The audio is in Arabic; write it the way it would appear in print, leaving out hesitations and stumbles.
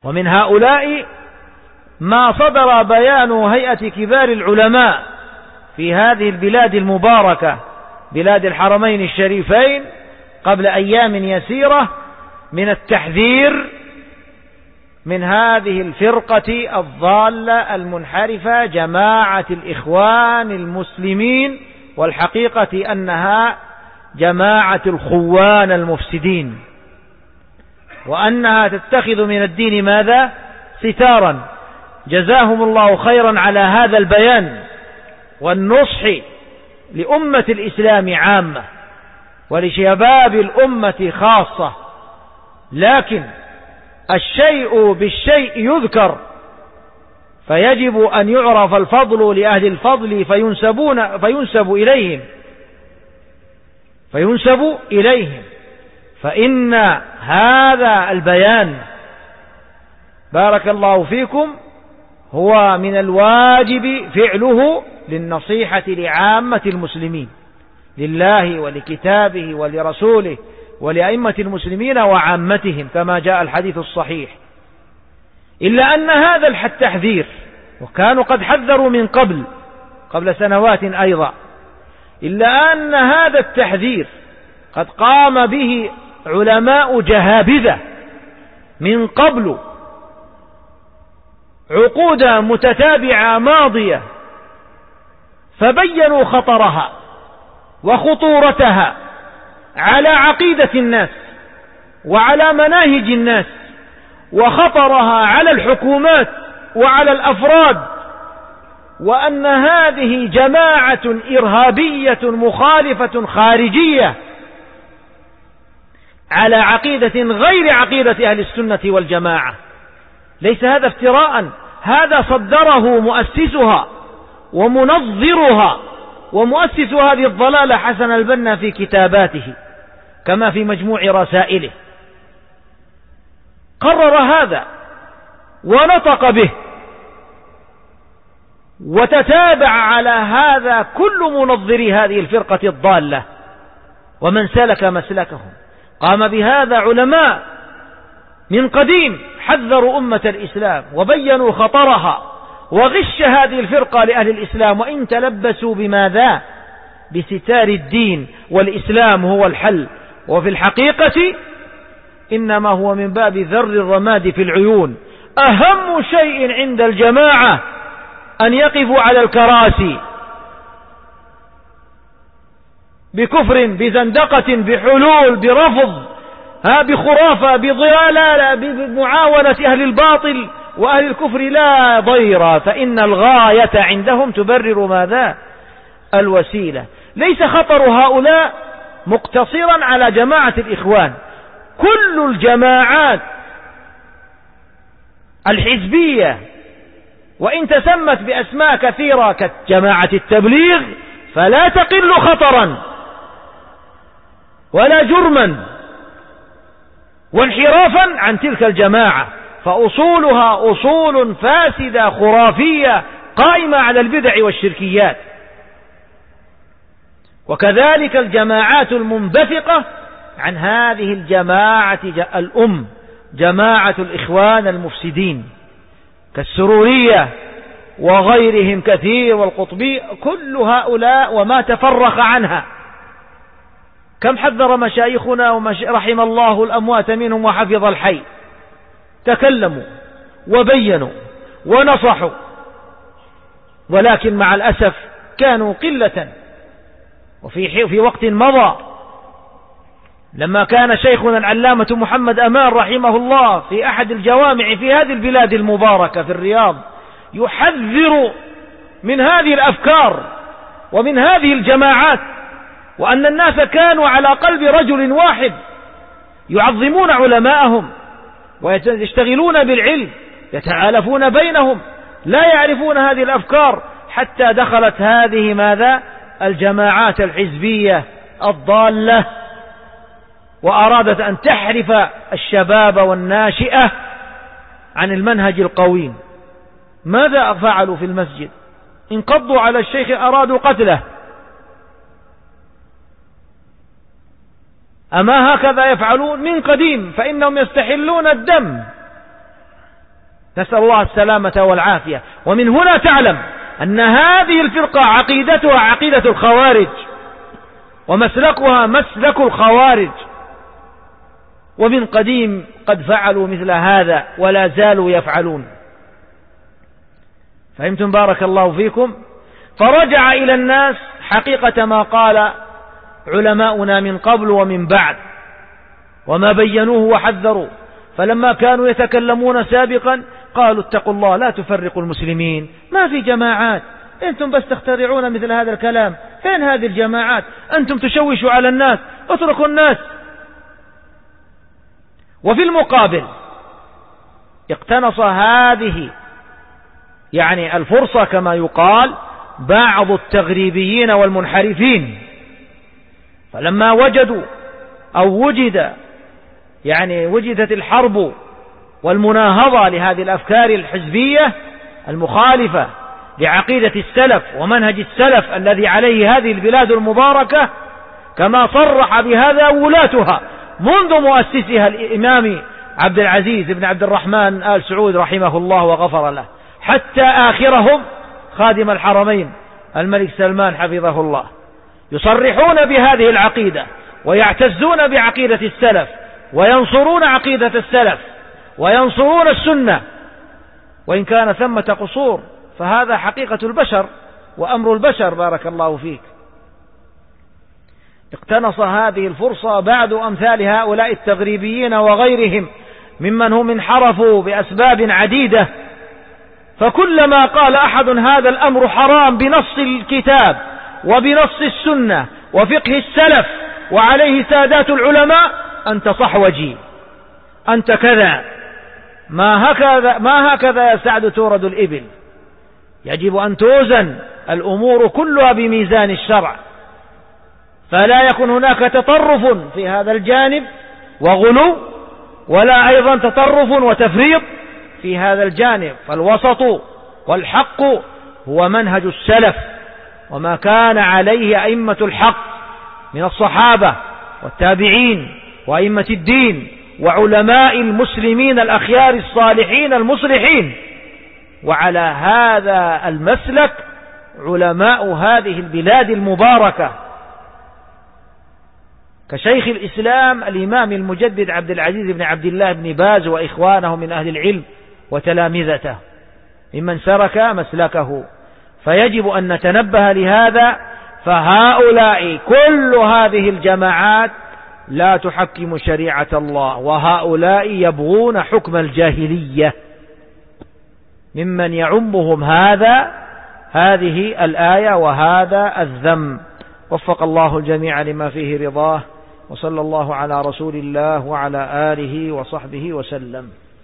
ومن هؤلاء ما صدر بيان هيئة كبار العلماء في هذه البلاد المباركة بلاد الحرمين الشريفين قبل أيام يسيرة من التحذير من هذه الفرقة الضالة المنحرفة جماعة الإخوان المسلمين، والحقيقة أنها جماعة الخوان المفسدين، وأنها تتخذ من الدين ماذا؟ ستارا. جزاهم الله خيرا على هذا البيان والنصح لأمة الإسلام عامة ولشباب الأمة خاصة. لكن الشيء بالشيء يذكر، فيجب أن يعرف الفضل لأهل الفضل فينسب إليهم، فإن هذا البيان بارك الله فيكم هو من الواجب فعله للنصيحة لعامة المسلمين، لله ولكتابه ولرسوله ولأئمة المسلمين وعامتهم كما جاء الحديث الصحيح. إلا أن هذا التحذير، وكانوا قد حذروا من قبل سنوات أيضا، إلا أن هذا التحذير قد قام به علماء جهابذة من قبل عقود متتابعة ماضية، فبينوا خطرها وخطورتها على عقيدة الناس وعلى مناهج الناس، وخطرها على الحكومات وعلى الأفراد، وأن هذه جماعة إرهابية مخالفة خارجية على عقيدة غير عقيدة أهل السنة والجماعة. ليس هذا افتراء، هذا صدره مؤسسها ومنظرها ومؤسس هذه الضلالة حسن البنا في كتاباته كما في مجموع رسائله، قرر هذا ونطق به، وتتابع على هذا كل منظري هذه الفرقة الضالة ومن سلك مسلكهم. قام بهذا علماء من قديم حذروا أمة الإسلام وبينوا خطرها وغش هذه الفرقة لأهل الإسلام، وإن تلبسوا بماذا؟ بستار الدين، والإسلام هو الحل، وفي الحقيقة إنما هو من باب ذر الرماد في العيون. أهم شيء عند الجماعة أن يقفوا على الكراسي بكفر بزندقة بحلول برفض بخرافة بضلالة بمعاونة أهل الباطل وأهل الكفر لا ضير، فإن الغاية عندهم تبرر ماذا؟ الوسيلة. ليس خطر هؤلاء مقتصرا على جماعة الإخوان، كل الجماعات الحزبية وإن تسمت بأسماء كثيرة كجماعة التبليغ فلا تقل خطرا ولا جرما وانحرافا عن تلك الجماعة، فأصولها أصول فاسدة خرافية قائمة على البدع والشركيات. وكذلك الجماعات المنبثقة عن هذه الجماعة جماعة الإخوان المفسدين كالسرورية وغيرهم كثير والقطبي، كل هؤلاء وما تفرق عنها. كم حذر مشايخنا رحم الله الأموات منهم وحفظ الحي، تكلموا وبينوا ونصحوا، ولكن مع الأسف كانوا قلة. وفي وقت مضى لما كان شيخنا العلامة محمد أمان رحمه الله في أحد الجوامع في هذه البلاد المباركة في الرياض يحذر من هذه الأفكار ومن هذه الجماعات، وأن الناس كانوا على قلب رجل واحد يعظمون علماءهم ويشتغلون بالعلم يتآلفون بينهم، لا يعرفون هذه الأفكار، حتى دخلت هذه ماذا؟ الجماعات الحزبية الضالة، وأرادت أن تحرف الشباب والناشئة عن المنهج القويم. ماذا فعلوا في المسجد؟ انقضوا على الشيخ، أرادوا قتله. أما هكذا يفعلون من قديم؟ فإنهم يستحلون الدم نسأل الله السلامة والعافية. ومن هنا تعلم أن هذه الفرقة عقيدتها عقيدة الخوارج، ومسلكها مسلك الخوارج، ومن قديم قد فعلوا مثل هذا ولا زالوا يفعلون. فهمتم بارك الله فيكم؟ فرجع إلى الناس حقيقة ما قال علماؤنا من قبل ومن بعد، وما بينوه وحذروا. فلما كانوا يتكلمون سابقا قالوا اتقوا الله لا تفرقوا المسلمين، ما في جماعات، أنتم بس تخترعون مثل هذا الكلام، فين هذه الجماعات؟ أنتم تشوشوا على الناس، اتركوا الناس. وفي المقابل اقتنص هذه يعني الفرصة كما يقال بعض التغريبيين والمنحرفين، فلما وجدوا أو وجدت الحرب والمناهضة لهذه الأفكار الحزبية المخالفة لعقيدة السلف ومنهج السلف الذي عليه هذه البلاد المباركة، كما صرح بهذا ولاتها منذ مؤسسها الإمام عبد العزيز بن عبد الرحمن آل سعود رحمه الله وغفر له، حتى آخرهم خادم الحرمين الملك سلمان حفظه الله، يصرحون بهذه العقيدة ويعتزون بعقيدة السلف وينصرون عقيدة السلف وينصرون السنة، وإن كان ثمة قصور فهذا حقيقة البشر وأمر البشر بارك الله فيك. اقتنص هذه الفرصة بعد أمثال هؤلاء التغريبيين وغيرهم ممن هم انحرفوا بأسباب عديدة، فكلما قال أحد هذا الأمر حرام بنص الكتاب وبنص السنة وفقه السلف وعليه سادات العلماء، أنت صحوجي، أنت كذا، ما هكذا يا سعد تورد الإبل. يجب أن توزن الأمور كلها بميزان الشرع، فلا يكون هناك تطرف في هذا الجانب وغلو، ولا أيضا تطرف وتفريط في هذا الجانب. فالوسط والحق هو منهج السلف وما كان عليه أئمة الحق من الصحابة والتابعين وأئمة الدين وعلماء المسلمين الأخيار الصالحين المصلحين. وعلى هذا المسلك علماء هذه البلاد المباركة كشيخ الإسلام الإمام المجدد عبد العزيز بن عبد الله بن باز وإخوانه من أهل العلم وتلامذته ممن سرك مسلكه. فيجب أن نتنبه لهذا، فهؤلاء كل هذه الجماعات لا تحكم شريعة الله، وهؤلاء يبغون حكم الجاهلية ممن يعمهم هذه الآية وهذا الذم. وفق الله الجميع لما فيه رضاه، وصلى الله على رسول الله وعلى آله وصحبه وسلم.